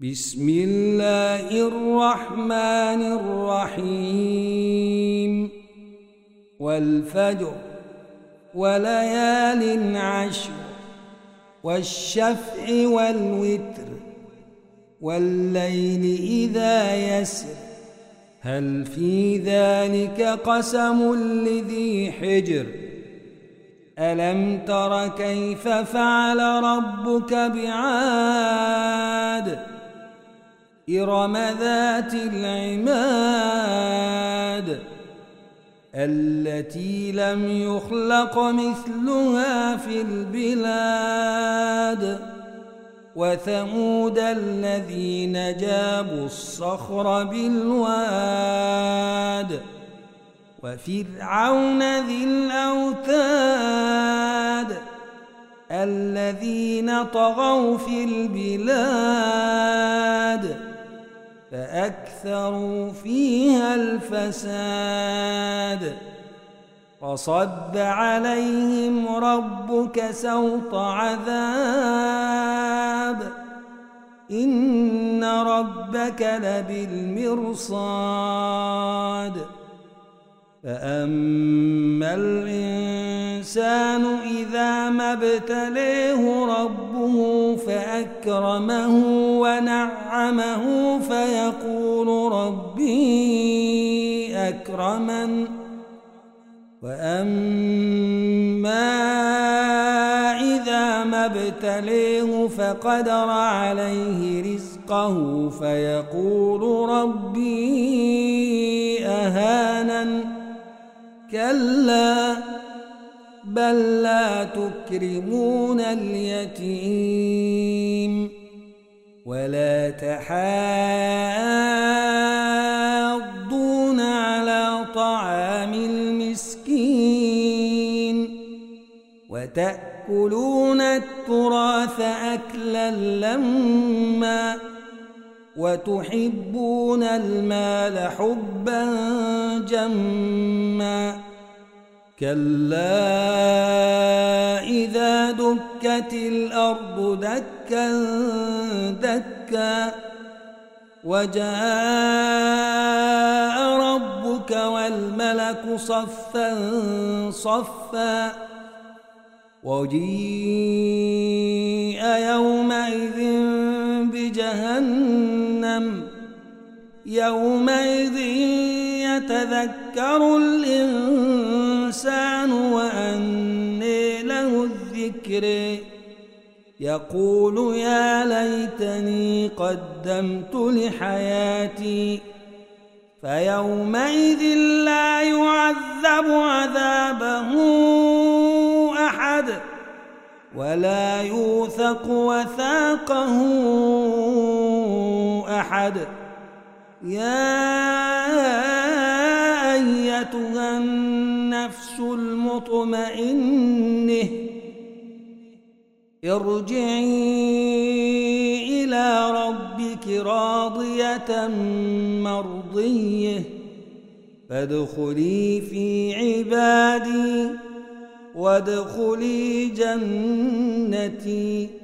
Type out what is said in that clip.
بسم الله الرحمن الرحيم والفجر وليال عشر والشفع والوتر والليل إذا يسر هل في ذلك قسم لذي حجر ألم تر كيف فعل ربك بعاد إرم ذات العماد التي لم يخلق مثلها في البلاد وثمود الذين جابوا الصخر بالواد وفرعون ذي الأوتاد الذين طغوا في البلاد فأكثروا فيها الفساد فصب عليهم ربك سوط عذاب إن ربك لبالمرصاد فأما الإنسان إذا ما ابتليه ربه فأكرمه ونعمه فيقول ربي أكرمن وأما إذا ما ابتليه فقدر عليه رزقه فيقول ربي أهانن كلا بل لا تكرمون اليتيم ولا تحاضون على طعام المسكين وتأكلون التراث أكلا لما وتحبون المال حبا جما كلا إذا دكت الأرض دكا دكا وجاء ربك والملك صفا صفا وجيء يومئذ بجهنم يومئذ يتذكر الإنسان وأنى له الذكر يقول يا ليتني قدمت لحياتي فيومئذ لا يعذب عذابه أحد ولا يوثق وثاقه أحد يا أيتها النفس المطمئنة ارجعي إلى ربك راضية مرضية فادخلي في عبادي وادخلي جنتي